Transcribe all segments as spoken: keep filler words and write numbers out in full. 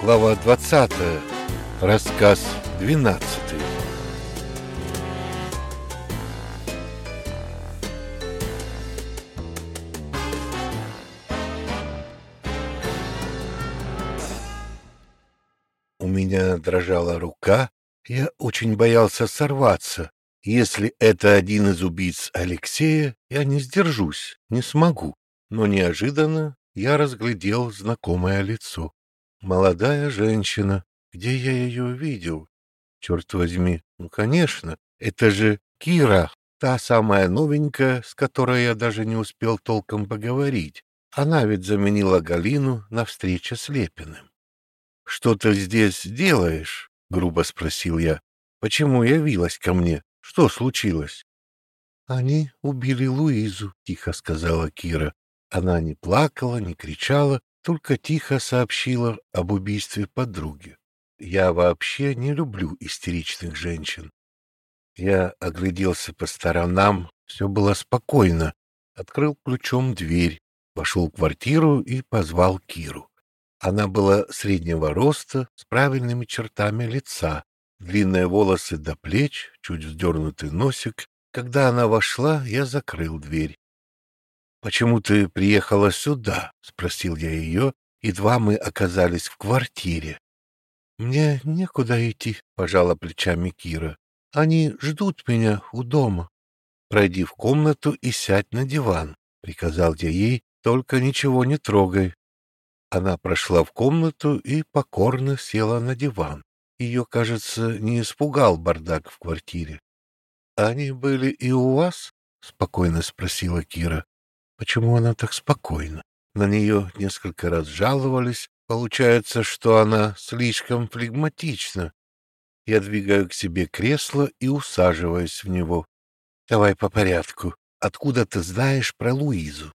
Глава двадцатая. Рассказ двенадцатый. У меня дрожала рука, я очень боялся сорваться. Если это один из убийц Алексея, я не сдержусь, не смогу. Но неожиданно я разглядел знакомое лицо. Молодая женщина. Где я ее видел? Черт возьми, ну, конечно, это же Кира, та самая новенькая, с которой я даже не успел толком поговорить. Она ведь заменила Галину на встрече с Лепиным. «Что ты здесь делаешь?» — грубо спросил я. «Почему явилась ко мне? Что случилось?» «Они убили Луизу», — тихо сказала Кира. Она не плакала, не кричала, только тихо сообщила об убийстве подруги. Я вообще не люблю истеричных женщин. Я огляделся по сторонам, все было спокойно. Открыл ключом дверь, вошел в квартиру и позвал Киру. Она была среднего роста, с правильными чертами лица, длинные волосы до плеч, чуть вздернутый носик. Когда она вошла, я закрыл дверь. «Почему ты приехала сюда?» — спросил я ее, едва мы оказались в квартире. «Мне некуда идти», — пожала плечами Кира. «Они ждут меня у дома». «Пройди в комнату и сядь на диван», — приказал я ей, «только ничего не трогай». Она прошла в комнату и покорно села на диван. Ее, кажется, не испугал бардак в квартире. «Они были и у вас?» — спокойно спросила Кира. Почему она так спокойна? На нее несколько раз жаловались. Получается, что она слишком флегматична. Я двигаю к себе кресло и усаживаюсь в него. Давай по порядку. Откуда ты знаешь про Луизу?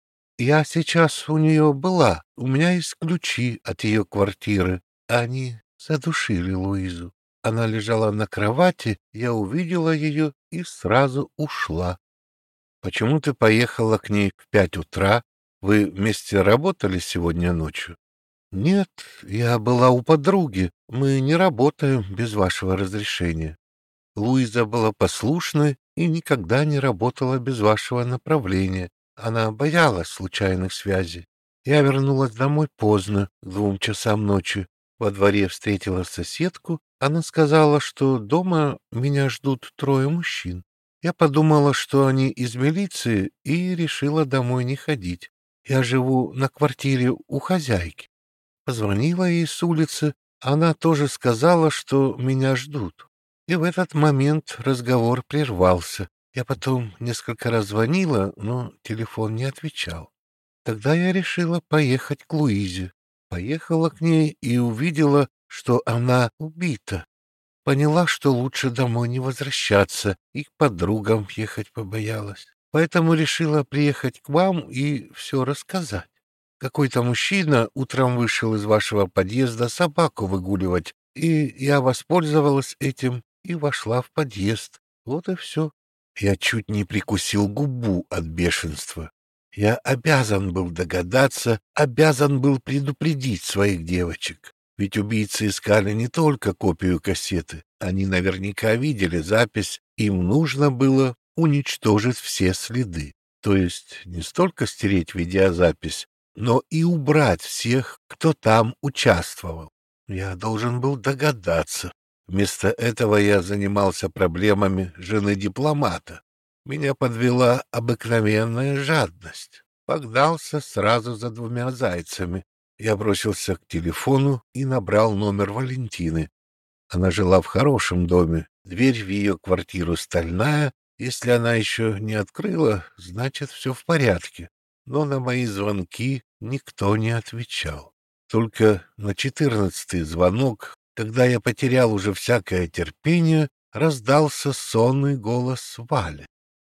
Я сейчас у нее была. У меня есть ключи от ее квартиры. Они задушили Луизу. Она лежала на кровати, я увидела ее и сразу ушла. Почему ты поехала к ней в пять утра? Вы вместе работали сегодня ночью? Нет, я была у подруги. Мы не работаем без вашего разрешения. Луиза была послушной и никогда не работала без вашего направления. Она боялась случайных связей. Я вернулась домой поздно, к двум часам ночи. Во дворе встретила соседку. Она сказала, что дома меня ждут трое мужчин. Я подумала, что они из милиции, и решила домой не ходить. Я живу на квартире у хозяйки. Позвонила ей с улицы, она тоже сказала, что меня ждут. И в этот момент разговор прервался. Я потом несколько раз звонила, но телефон не отвечал. Тогда я решила поехать к Луизе. Поехала к ней и увидела, что она убита. Поняла, что лучше домой не возвращаться, и к подругам ехать побоялась. Поэтому решила приехать к вам и все рассказать. Какой-то мужчина утром вышел из вашего подъезда собаку выгуливать, и я воспользовалась этим и вошла в подъезд. Вот и все. Я чуть не прикусил губу от бешенства. Я обязан был догадаться, обязан был предупредить своих девочек. Ведь убийцы искали не только копию кассеты. Они наверняка видели запись. Им нужно было уничтожить все следы. То есть не столько стереть видеозапись, но и убрать всех, кто там участвовал. Я должен был догадаться. Вместо этого я занимался проблемами жены дипломата. Меня подвела обыкновенная жадность. Погнался сразу за двумя зайцами. Я бросился к телефону и набрал номер Валентины. Она жила в хорошем доме. Дверь в ее квартиру стальная. Если она еще не открыла, значит, все в порядке. Но на мои звонки никто не отвечал. Только на четырнадцатый звонок, когда я потерял уже всякое терпение, раздался сонный голос Вали.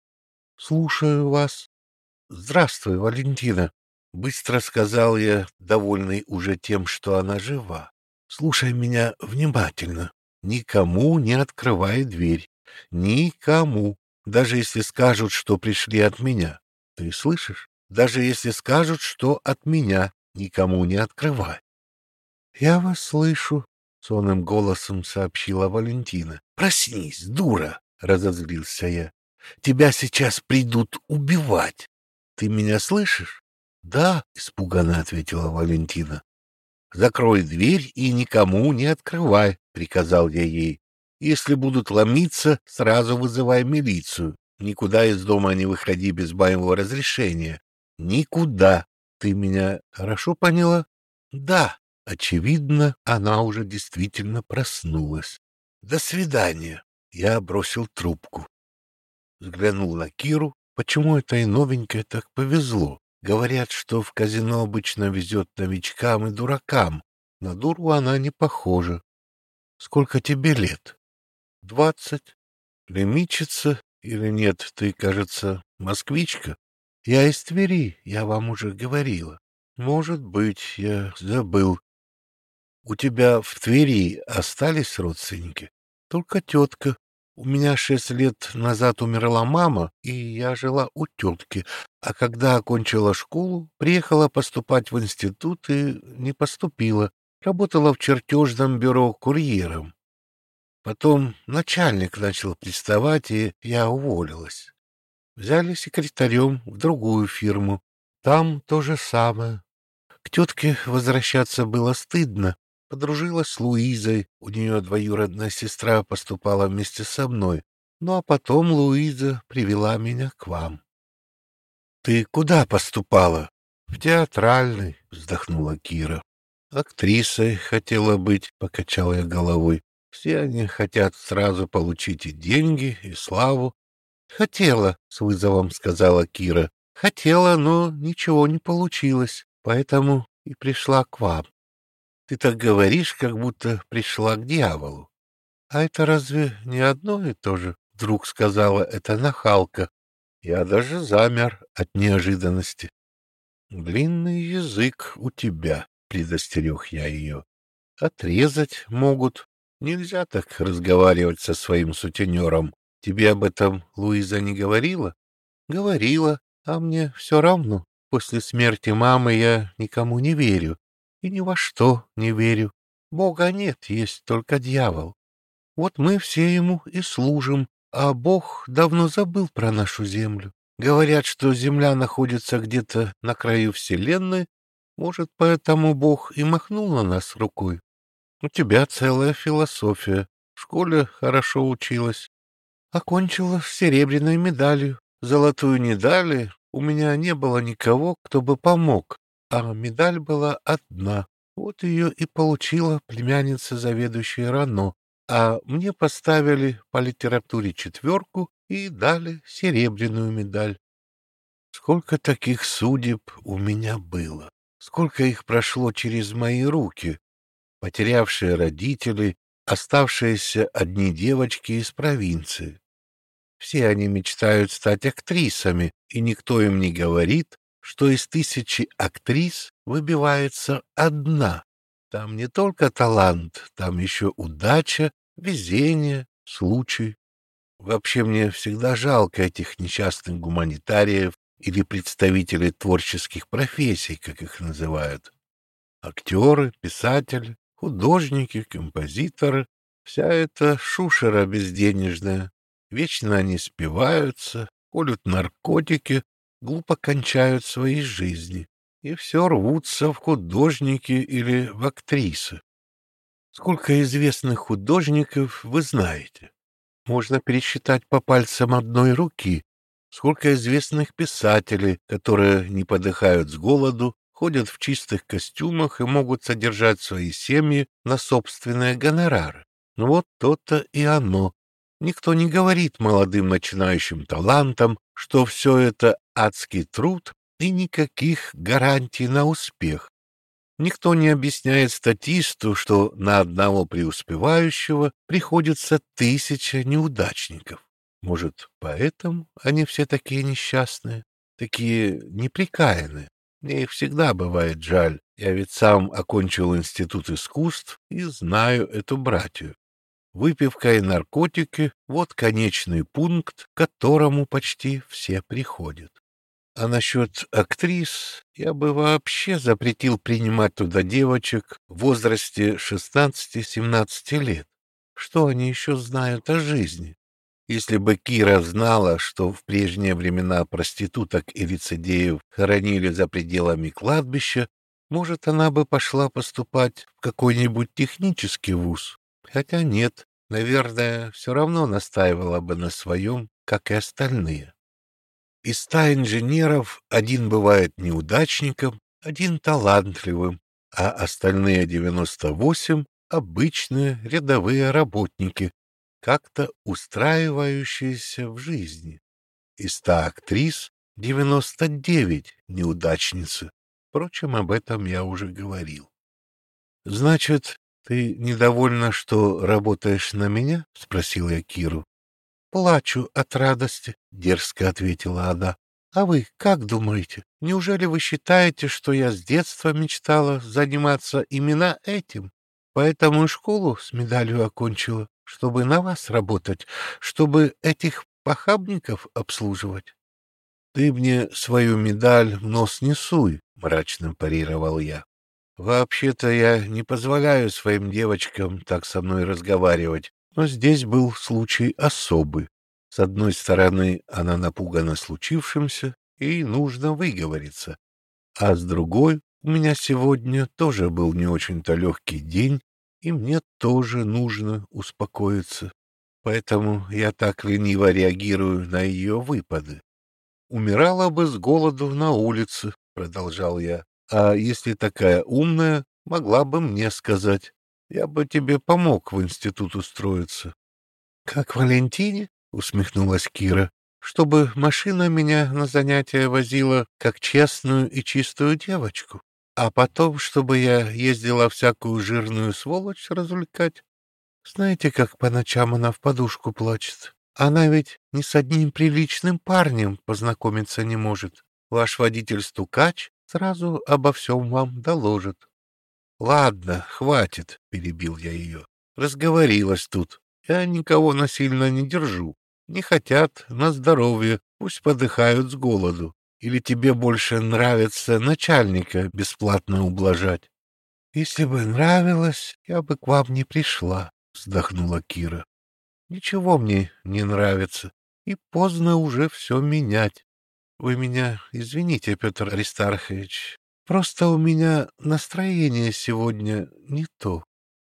«Слушаю вас». «Здравствуй, Валентина». Быстро сказал я, довольный уже тем, что она жива. Слушай меня внимательно. Никому не открывай дверь. Никому. Даже если скажут, что пришли от меня. Ты слышишь? Даже если скажут, что от меня, никому не открывай. Я вас слышу, — сонным голосом сообщила Валентина. — Проснись, дура, — разозлился я. — Тебя сейчас придут убивать. Ты меня слышишь? — Да, — испуганно ответила Валентина. — Закрой дверь и никому не открывай, — приказал я ей. — Если будут ломиться, сразу вызывай милицию. Никуда из дома не выходи без моего разрешения. Никуда. Ты меня хорошо поняла? — Да. Очевидно, она уже действительно проснулась. До свидания. Я бросил трубку. Взглянул на Киру. Почему этой новенькой так повезло? Говорят, что в казино обычно везет новичкам и дуракам. На дуру она не похожа. Сколько тебе лет? Двадцать. Лемичица или нет, ты, кажется, москвичка? Я из Твери, я вам уже говорила. Может быть, я забыл. У тебя в Твери остались родственники? Только тетка. У меня шесть лет назад умерла мама, и я жила у тетки. А когда окончила школу, приехала поступать в институт и не поступила. Работала в чертежном бюро курьером. Потом начальник начал приставать, и я уволилась. Взяли секретарем в другую фирму. Там то же самое. К тетке возвращаться было стыдно. Подружилась с Луизой, у нее двоюродная сестра поступала вместе со мной. Ну а потом Луиза привела меня к вам. — Ты куда поступала? — В театральный, — вздохнула Кира. — Актрисой хотела быть, — покачал я головой. Все они хотят сразу получить и деньги, и славу. — Хотела, — с вызовом сказала Кира. — Хотела, но ничего не получилось, поэтому и пришла к вам. Ты так говоришь, как будто пришла к дьяволу. А это разве не одно и то же? Вдруг сказала эта нахалка. Я даже замер от неожиданности. Длинный язык у тебя, предостерег я ее. Отрезать могут. Нельзя так разговаривать со своим сутенером. Тебе об этом Луиза не говорила? Говорила, а мне все равно. После смерти мамы я никому не верю. И ни во что не верю. Бога нет, есть только дьявол. Вот мы все ему и служим, а Бог давно забыл про нашу землю. Говорят, что земля находится где-то на краю вселенной. Может, поэтому Бог и махнул на нас рукой. У тебя целая философия. В школе хорошо училась. Окончила с серебряной медалью. Золотую не дали. У меня не было никого, кто бы помог. А медаль была одна. Вот ее и получила племянница заведующей РАНО. А мне поставили по литературе четверку и дали серебряную медаль. Сколько таких судеб у меня было. Сколько их прошло через мои руки. Потерявшие родителей, оставшиеся одни девочки из провинции. Все они мечтают стать актрисами, и никто им не говорит, что из тысячи актрис выбивается одна. Там не только талант, там еще удача, везение, случай. Вообще мне всегда жалко этих несчастных гуманитариев или представителей творческих профессий, как их называют. Актеры, писатели, художники, композиторы — вся эта шушера безденежная. Вечно они спиваются, колют наркотики, глупо кончают свои жизни. И все рвутся в художники или в актрисы. Сколько известных художников вы знаете? Можно пересчитать по пальцам одной руки. Сколько известных писателей, которые не подыхают с голоду, ходят в чистых костюмах и могут содержать свои семьи на собственные гонорары. Ну вот то-то и оно. Никто не говорит молодым начинающим талантам, что все это адский труд и никаких гарантий на успех. Никто не объясняет статисту, что на одного преуспевающего приходится тысяча неудачников. Может, поэтому они все такие несчастные, такие неприкаянные. Мне их всегда бывает жаль. Я ведь сам окончил институт искусств и знаю эту братью. Выпивка и наркотики — вот конечный пункт, к которому почти все приходят. А насчет актрис я бы вообще запретил принимать туда девочек в возрасте шестнадцати-семнадцати лет. Что они еще знают о жизни? Если бы Кира знала, что в прежние времена проституток и лицедеев хоронили за пределами кладбища, может, она бы пошла поступать в какой-нибудь технический вуз. Хотя нет, наверное, все равно настаивала бы на своем, как и остальные. Из ста инженеров один бывает неудачником, один талантливым, а остальные девяносто восемь — обычные рядовые работники, как-то устраивающиеся в жизни. Из ста актрис девяносто девять неудачницы. Впрочем, об этом я уже говорил. — Значит, ты недовольна, что работаешь на меня? — спросил я Киру. — Плачу от радости, — дерзко ответила она. — А вы как думаете? Неужели вы считаете, что я с детства мечтала заниматься именно этим? Поэтому и школу с медалью окончила, чтобы на вас работать, чтобы этих похабников обслуживать. — Ты мне свою медаль в нос не суй, — мрачно парировал я. — Вообще-то я не позволяю своим девочкам так со мной разговаривать, но здесь был случай особый. С одной стороны, она напугана случившимся, и нужно выговориться. А с другой, у меня сегодня тоже был не очень-то легкий день, и мне тоже нужно успокоиться. Поэтому я так лениво реагирую на ее выпады. «Умирала бы с голоду на улице», — продолжал я. «А если такая умная, могла бы мне сказать. Я бы тебе помог в институт устроиться». «Как Валентине?» — усмехнулась Кира. «Чтобы машина меня на занятия возила, как честную и чистую девочку, а потом, чтобы я ездила всякую жирную сволочь развлекать. Знаете, как по ночам она в подушку плачет? Она ведь ни с одним приличным парнем познакомиться не может. Ваш водитель-стукач сразу обо всем вам доложит». «Ладно, хватит», — перебил я ее. «Разговорилась тут. Я никого насильно не держу. Не хотят, на здоровье, пусть подыхают с голоду. Или тебе больше нравится начальника бесплатно ублажать?» «Если бы нравилось, я бы к вам не пришла», — вздохнула Кира. «Ничего мне не нравится, и поздно уже все менять. Вы меня извините, Петр Аристархович, просто у меня настроение сегодня не то».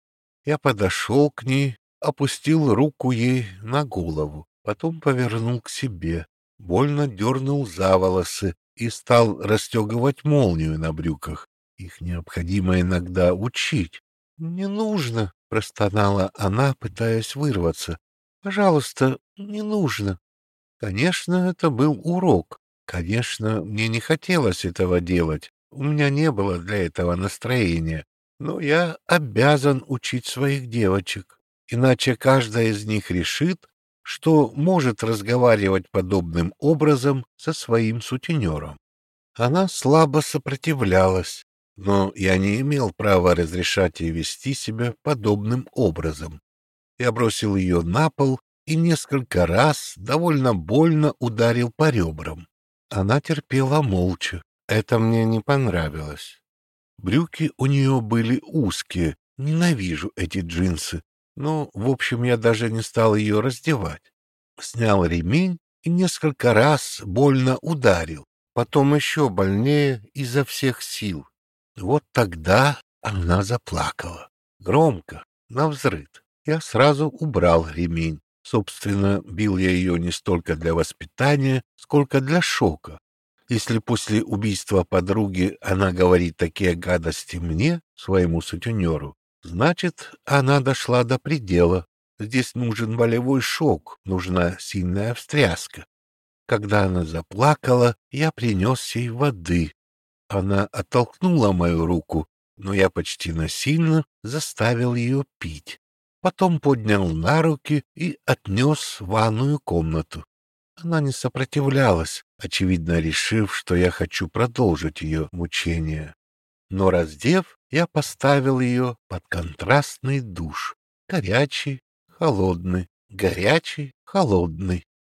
Я подошел к ней, опустил руку ей на голову, потом повернул к себе, больно дернул за волосы и стал расстегивать молнию на брюках. Их необходимо иногда учить. «Не нужно», — простонала она, пытаясь вырваться. «Пожалуйста, не нужно». Конечно, это был урок. Конечно, мне не хотелось этого делать. У меня не было для этого настроения. Но я обязан учить своих девочек. Иначе каждая из них решит, что может разговаривать подобным образом со своим сутенером. Она слабо сопротивлялась, но я не имел права разрешать ей вести себя подобным образом. Я бросил ее на пол и несколько раз довольно больно ударил по ребрам. Она терпела молча. Это мне не понравилось. Брюки у нее были узкие, ненавижу эти джинсы. Но, в общем, я даже не стал ее раздевать. Снял ремень и несколько раз больно ударил. Потом еще больнее изо всех сил. Вот тогда она заплакала. Громко, навзрыд. Я сразу убрал ремень. Собственно, бил я ее не столько для воспитания, сколько для шока. Если после убийства подруги она говорит такие гадости мне, своему сутенеру, значит, она дошла до предела. Здесь нужен болевой шок, нужна сильная встряска. Когда она заплакала, я принес ей воды. Она оттолкнула мою руку, но я почти насильно заставил ее пить. Потом поднял на руки и отнес в ванную комнату. Она не сопротивлялась, очевидно решив, что я хочу продолжить ее мучения. Но, раздев, я поставил ее под контрастный душ. Горячий, холодный, горячий, холодный.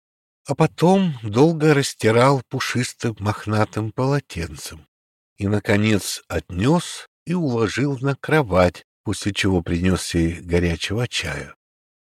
а потом долго растирал пушистым мохнатым полотенцем и, наконец, отнес и уложил на кровать, после чего принес ей горячего чая.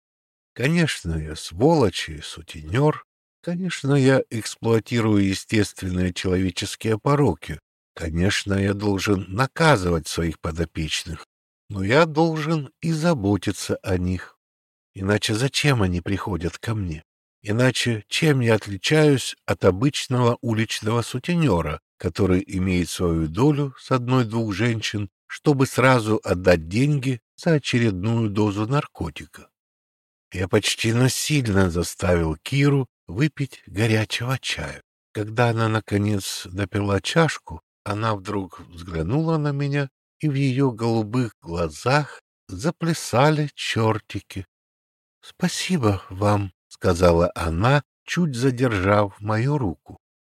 Конечно, я сволочь и сутенер, конечно, я эксплуатирую естественные человеческие пороки, конечно, я должен наказывать своих подопечных, но я должен и заботиться о них. Иначе зачем они приходят ко мне? Иначе чем я отличаюсь от обычного уличного сутенера, который имеет свою долю с одной-двух женщин, чтобы сразу отдать деньги за очередную дозу наркотика? Я почти насильно заставил Киру выпить горячего чая. Когда она, наконец, допила чашку, она вдруг взглянула на меня, и в ее голубых глазах заплясали чертики. — Спасибо вам, — сказала она, чуть задержав мою руку.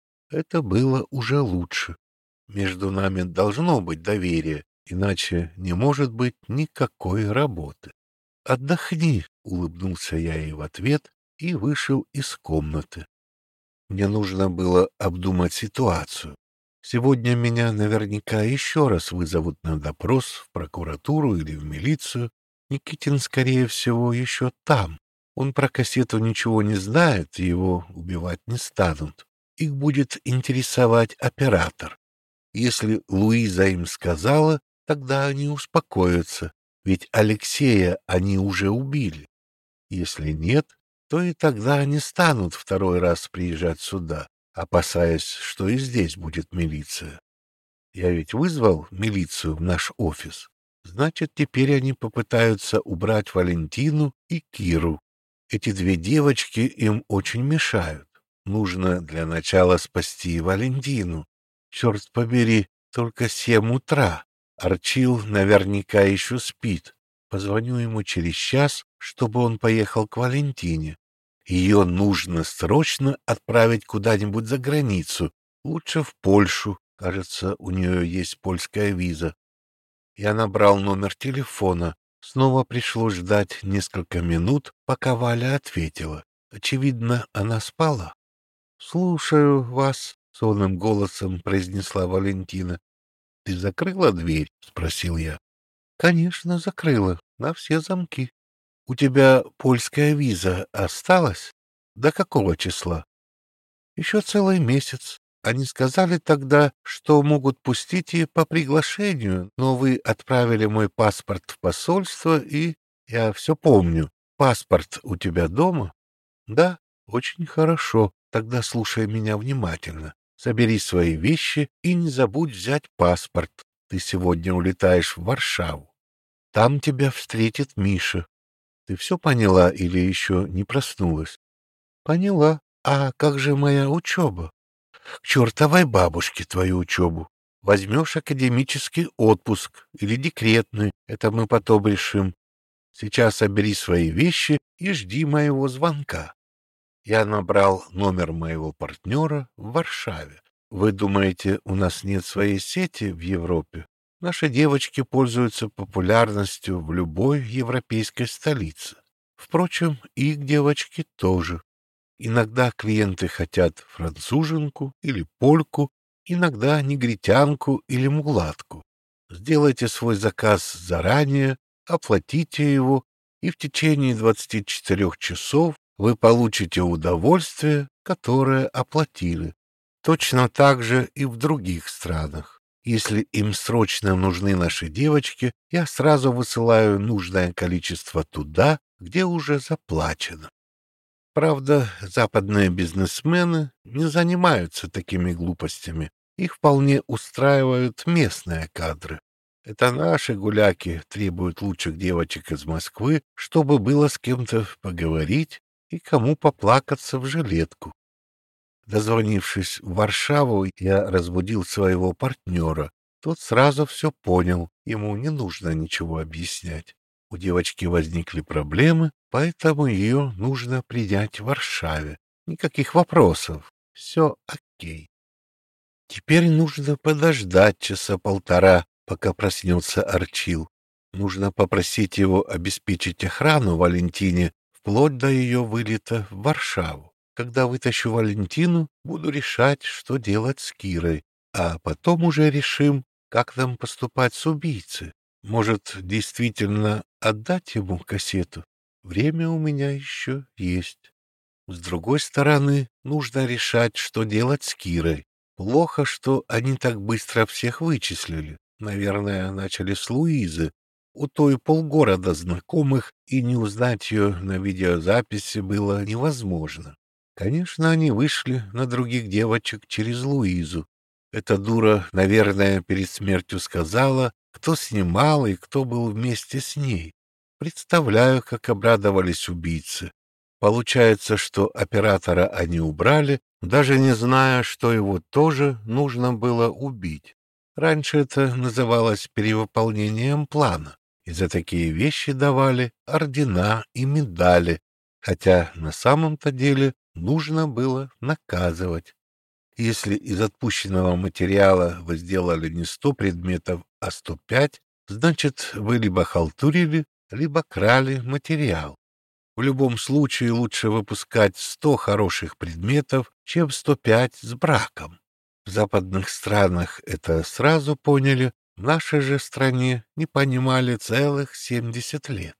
Это было уже лучше. Между нами должно быть доверие, иначе не может быть никакой работы. «Отдохни», — улыбнулся я ей в ответ и вышел из комнаты. Мне нужно было обдумать ситуацию. Сегодня меня наверняка еще раз вызовут на допрос в прокуратуру или в милицию. Никитин, скорее всего, еще там. Он про кассету ничего не знает, и его убивать не станут. Их будет интересовать оператор. Если Луиза им сказала, тогда они успокоятся. Ведь Алексея они уже убили. Если нет, то и тогда они станут второй раз приезжать сюда, опасаясь, что и здесь будет милиция. Я ведь вызвал милицию в наш офис. Значит, теперь они попытаются убрать Валентину и Киру. Эти две девочки им очень мешают. Нужно для начала спасти Валентину. Черт побери, только семь утра. Арчил наверняка еще спит. Позвоню ему через час, чтобы он поехал к Валентине. Ее нужно срочно отправить куда-нибудь за границу, лучше в Польшу. Кажется, у нее есть польская виза. Я набрал номер телефона. Снова пришлось ждать несколько минут, пока Валя ответила. Очевидно, она спала. — Слушаю вас, — сонным голосом произнесла Валентина. — Ты закрыла дверь? — спросил я. — Конечно, закрыла, на все замки. — У тебя польская виза осталась? До какого числа? — Еще целый месяц. Они сказали тогда, что могут пустить и по приглашению, но вы отправили мой паспорт в посольство, и... Я все помню. Паспорт у тебя дома? — Да, очень хорошо. Тогда слушай меня внимательно. Собери свои вещи и не забудь взять паспорт. Ты сегодня улетаешь в Варшаву. Там тебя встретит Миша. Ты все поняла или еще не проснулась? — Поняла. А как же моя учеба? — К чертовой бабушке твою учебу. Возьмешь академический отпуск или декретный, это мы потом решим. Сейчас собери свои вещи и жди моего звонка. Я набрал номер моего партнера в Варшаве. Вы думаете, у нас нет своей сети в Европе? Наши девочки пользуются популярностью в любой европейской столице. Впрочем, их девочки тоже. Иногда клиенты хотят француженку или польку, иногда негритянку или мулатку. Сделайте свой заказ заранее, оплатите его, и в течение двадцати четырёх часов вы получите удовольствие, которое оплатили. Точно так же и в других странах. Если им срочно нужны наши девочки, я сразу высылаю нужное количество туда, где уже заплачено. Правда, западные бизнесмены не занимаются такими глупостями. Их вполне устраивают местные кадры. Это наши гуляки требуют лучших девочек из Москвы, чтобы было с кем-то поговорить и кому поплакаться в жилетку. Дозвонившись в Варшаву, я разбудил своего партнера. Тот сразу все понял, ему не нужно ничего объяснять. У девочки возникли проблемы, поэтому ее нужно принять в Варшаве. Никаких вопросов. Все окей. Теперь нужно подождать часа полтора, пока проснется Арчил. Нужно попросить его обеспечить охрану Валентине вплоть до ее вылета в Варшаву. Когда вытащу Валентину, буду решать, что делать с Кирой, а потом уже решим, как нам поступать с убийцей. Может, действительно отдать ему кассету? Время у меня еще есть. С другой стороны, нужно решать, что делать с Кирой. Плохо, что они так быстро всех вычислили. Наверное, начали с Луизы. У той полгорода знакомых, и не узнать ее на видеозаписи было невозможно. Конечно, они вышли на других девочек через Луизу. Эта дура, наверное, перед смертью сказала, кто снимал и кто был вместе с ней. Представляю, как обрадовались убийцы. Получается, что оператора они убрали, даже не зная, что его тоже нужно было убить. Раньше это называлось перевыполнением плана, и за такие вещи давали ордена и медали, хотя на самом-то деле нужно было наказывать. Если из отпущенного материала вы сделали не сто предметов, а сто пять, значит, вы либо халтурили, либо крали материал. В любом случае лучше выпускать сто хороших предметов, чем сто пять с браком. В западных странах это сразу поняли, в нашей же стране не понимали целых семьдесят лет.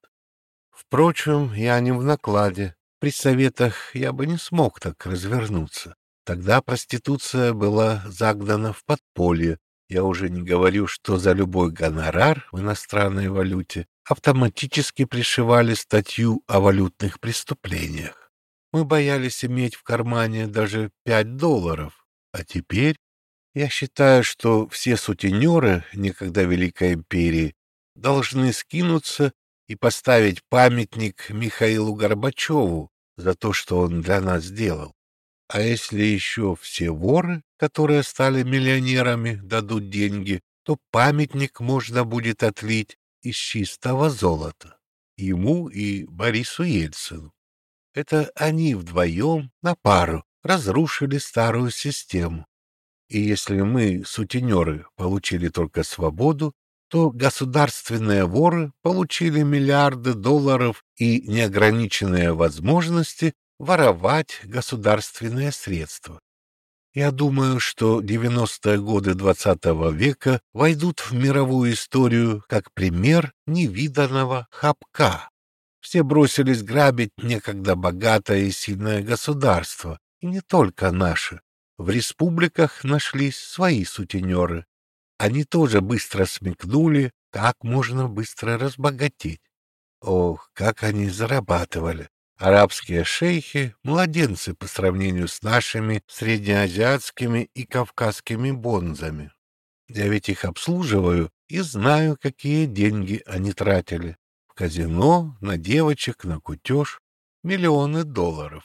Впрочем, я не в накладе. При советах я бы не смог так развернуться. Тогда проституция была загнана в подполье. Я уже не говорю, что за любой гонорар в иностранной валюте автоматически пришивали статью о валютных преступлениях. Мы боялись иметь в кармане даже пять долларов. А теперь я считаю, что все сутенеры некогда Великой империи должны скинуться и поставить памятник Михаилу Горбачеву за то, что он для нас сделал. А если еще все воры, которые стали миллионерами, дадут деньги, то памятник можно будет отлить из чистого золота. Ему и Борису Ельцину. Это они вдвоем на пару разрушили старую систему. И если мы, сутенеры, получили только свободу, то государственные воры получили миллиарды долларов и неограниченные возможности воровать государственные средства. Я думаю, что девяностые годы двадцатого века войдут в мировую историю как пример невиданного хапка. Все бросились грабить некогда богатое и сильное государство, и не только наше. В республиках нашлись свои сутенеры. Они тоже быстро смекнули, как можно быстро разбогатеть. Ох, как они зарабатывали! Арабские шейхи — младенцы по сравнению с нашими среднеазиатскими и кавказскими бонзами. Я ведь их обслуживаю и знаю, какие деньги они тратили. В казино, на девочек, на кутеж. Миллионы долларов.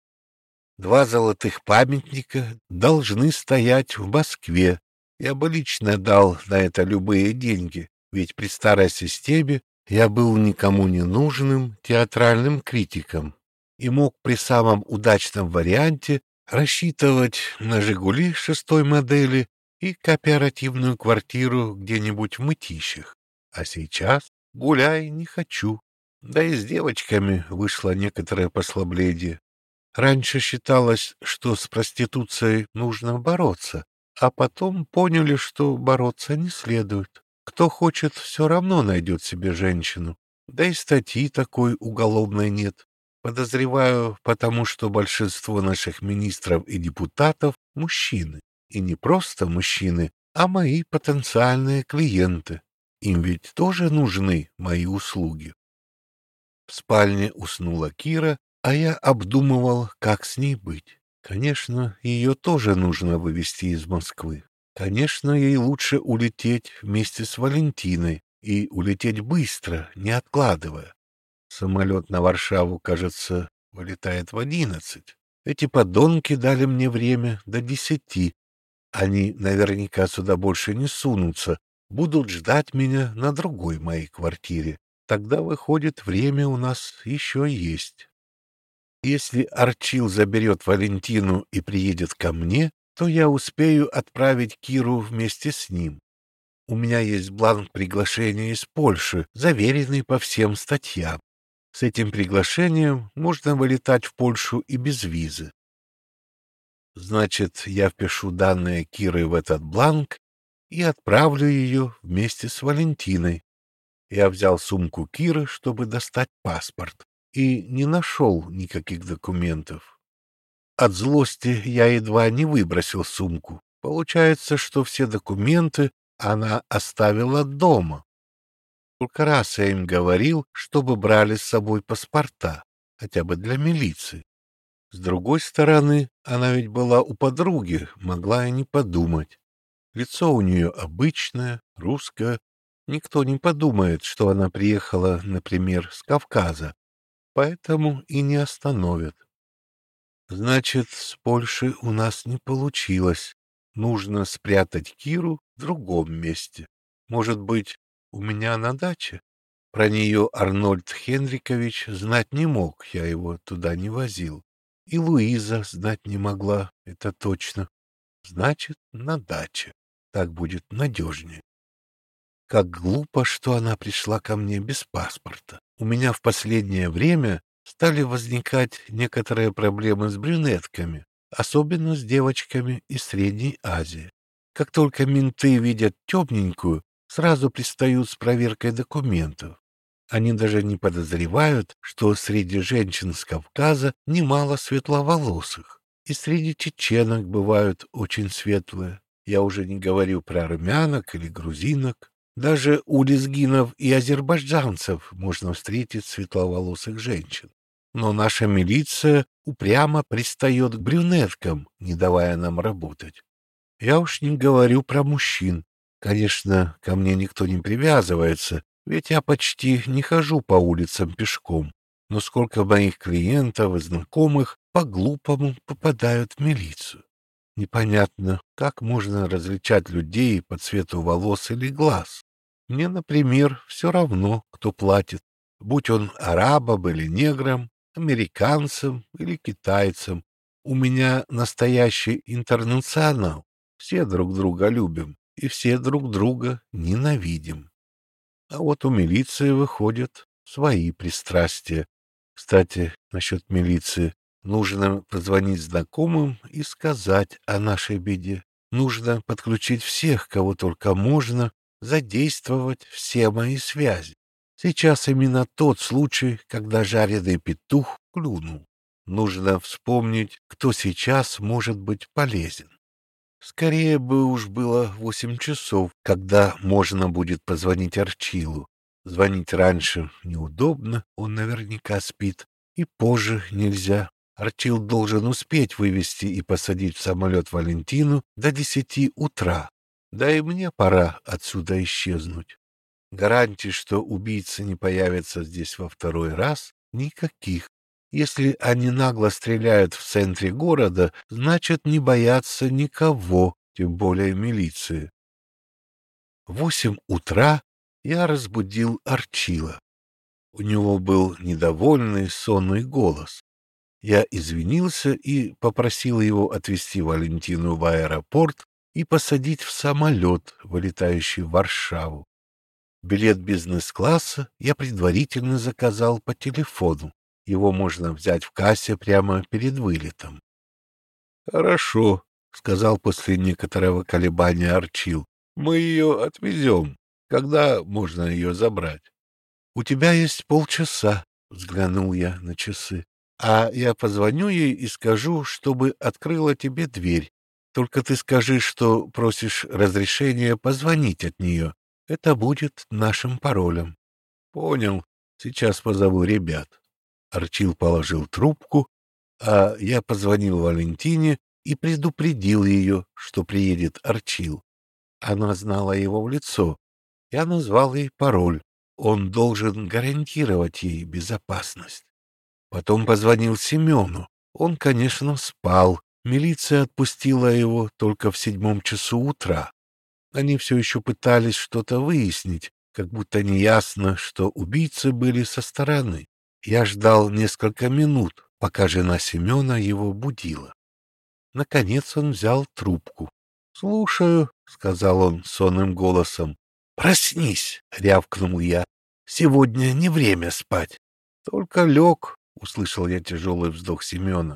Два золотых памятника должны стоять в Москве. Я бы лично дал на это любые деньги, ведь при старой системе я был никому не нужным театральным критиком и мог при самом удачном варианте рассчитывать на «Жигули» шестой модели и кооперативную квартиру где-нибудь в Мытищах. А сейчас гуляй не хочу. Да и с девочками вышло некоторое послабление. Раньше считалось, что с проституцией нужно бороться, а потом поняли, что бороться не следует. Кто хочет, все равно найдет себе женщину. Да и статьи такой уголовной нет. Подозреваю, потому что большинство наших министров и депутатов — мужчины. И не просто мужчины, а мои потенциальные клиенты. Им ведь тоже нужны мои услуги. В спальне уснула Кира, а я обдумывал, как с ней быть. Конечно, ее тоже нужно вывезти из Москвы. Конечно, ей лучше улететь вместе с Валентиной и улететь быстро, не откладывая. Самолет на Варшаву, кажется, вылетает в одиннадцать. Эти подонки дали мне время до десяти. Они наверняка сюда больше не сунутся, будут ждать меня на другой моей квартире. Тогда, выходит, время у нас еще есть. Если Арчил заберет Валентину и приедет ко мне, то я успею отправить Киру вместе с ним. У меня есть бланк приглашения из Польши, заверенный по всем статьям. С этим приглашением можно вылетать в Польшу и без визы. Значит, я впишу данные Киры в этот бланк и отправлю ее вместе с Валентиной. Я взял сумку Киры, чтобы достать паспорт, и не нашел никаких документов. От злости я едва не выбросил сумку. Получается, что все документы она оставила дома. Сколько раз я им говорил, чтобы брали с собой паспорта, хотя бы для милиции. С другой стороны, она ведь была у подруги, могла и не подумать. Лицо у нее обычное, русское. Никто не подумает, что она приехала, например, с Кавказа, поэтому и не остановят. Значит, с Польшей у нас не получилось. Нужно спрятать Киру в другом месте. Может быть, у меня на даче? Про нее Арнольд Хенрикович знать не мог, я его туда не возил. И Луиза знать не могла, это точно. Значит, на даче. Так будет надежнее. Как глупо, что она пришла ко мне без паспорта. У меня в последнее время стали возникать некоторые проблемы с брюнетками, особенно с девочками из Средней Азии. Как только менты видят темненькую, сразу пристают с проверкой документов. Они даже не подозревают, что среди женщин с Кавказа немало светловолосых, и среди чеченок бывают очень светлые. Я уже не говорю про армянок или грузинок. Даже у лезгинов и азербайджанцев можно встретить светловолосых женщин. Но наша милиция упрямо пристает к брюнеткам, не давая нам работать. Я уж не говорю про мужчин. Конечно, ко мне никто не привязывается, ведь я почти не хожу по улицам пешком. Но сколько моих клиентов и знакомых по-глупому попадают в милицию. Непонятно, как можно различать людей по цвету волос или глаз. Мне, например, все равно, кто платит, будь он арабом или негром, американцем или китайцем. У меня настоящий интернационал. Все друг друга любим и все друг друга ненавидим. А вот у милиции выходят свои пристрастия. Кстати, насчет милиции. Нужно позвонить знакомым и сказать о нашей беде. Нужно подключить всех, кого только можно, задействовать все мои связи. Сейчас именно тот случай, когда жареный петух клюнул. Нужно вспомнить, кто сейчас может быть полезен. Скорее бы уж было восемь часов, когда можно будет позвонить Арчилу. Звонить раньше неудобно, он наверняка спит, и позже нельзя. Арчил должен успеть вывести и посадить в самолет Валентину до десяти утра. Да и мне пора отсюда исчезнуть. Гарантий, что убийцы не появятся здесь во второй раз, никаких. Если они нагло стреляют в центре города, значит, не боятся никого, тем более милиции. В восемь утра я разбудил Арчила. У него был недовольный сонный голос. Я извинился и попросил его отвезти Валентину в аэропорт и посадить в самолет, вылетающий в Варшаву. Билет бизнес-класса я предварительно заказал по телефону. Его можно взять в кассе прямо перед вылетом. — Хорошо, — сказал после некоторого колебания Арчил. — Мы ее отвезем. Когда можно ее забрать? — У тебя есть полчаса, — взглянул я на часы. А я позвоню ей и скажу, чтобы открыла тебе дверь. Только ты скажи, что просишь разрешения позвонить от нее. Это будет нашим паролем. Понял. Сейчас позову ребят. Арчил положил трубку, а я позвонил Валентине и предупредил ее, что приедет Арчил. Она знала его в лицо. Я назвал ей пароль. Он должен гарантировать ей безопасность. Потом позвонил Семену. Он, конечно, спал. Милиция отпустила его только в седьмом часу утра. Они все еще пытались что-то выяснить, как будто неясно, что убийцы были со стороны. Я ждал несколько минут, пока жена Семена его будила. Наконец он взял трубку. — Слушаю, — сказал он сонным голосом. — Проснись, — рявкнул я. — Сегодня не время спать. — Только лег. — услышал я тяжелый вздох Семена.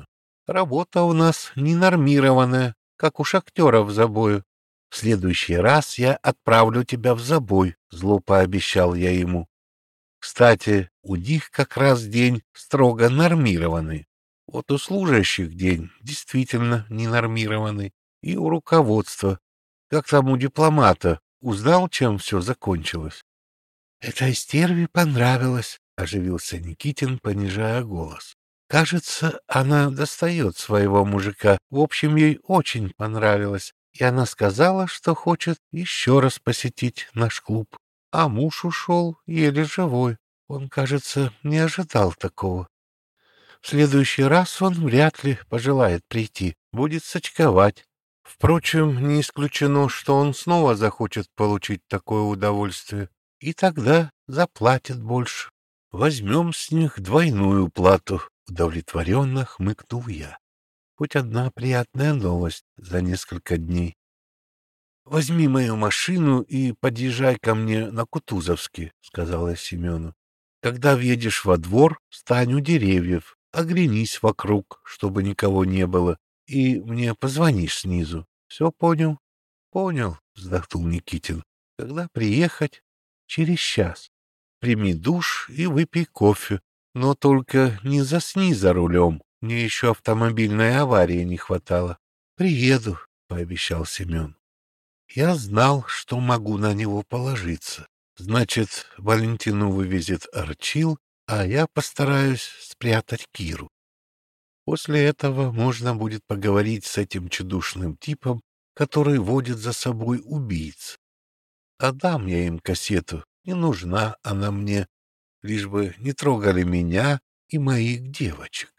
Работа у нас ненормированная, как у шахтеров в забою. В следующий раз я отправлю тебя в забой, зло пообещал я ему. Кстати, у них как раз день строго нормированный. Вот у служащих день действительно ненормированный. И у руководства. Как там у дипломата. Узнал, чем все закончилось? — Этой стерве понравилось, — оживился Никитин, понижая голос. — Кажется, она достает своего мужика. В общем, ей очень понравилось. И она сказала, что хочет еще раз посетить наш клуб. А муж ушел еле живой. Он, кажется, не ожидал такого. В следующий раз он вряд ли пожелает прийти, будет сочковать. Впрочем, не исключено, что он снова захочет получить такое удовольствие, и тогда заплатит больше. Возьмем с них двойную плату, удовлетворенно хмыкнул я. Хоть одна приятная новость за несколько дней. «Возьми мою машину и подъезжай ко мне на Кутузовский», — сказала Семену. «Когда въедешь во двор, стань у деревьев, оглянись вокруг, чтобы никого не было, и мне позвонишь снизу. Все понял?» «Понял», — вздохнул Никитин. «Когда приехать?» «Через час. Прими душ и выпей кофе, но только не засни за рулем, мне еще автомобильной аварии не хватало». «Приеду», — пообещал Семен. Я знал, что могу на него положиться. Значит, Валентину вывезет Арчил, а я постараюсь спрятать Киру. После этого можно будет поговорить с этим чудушным типом, который водит за собой убийц. Отдам я им кассету, не нужна она мне, лишь бы не трогали меня и моих девочек.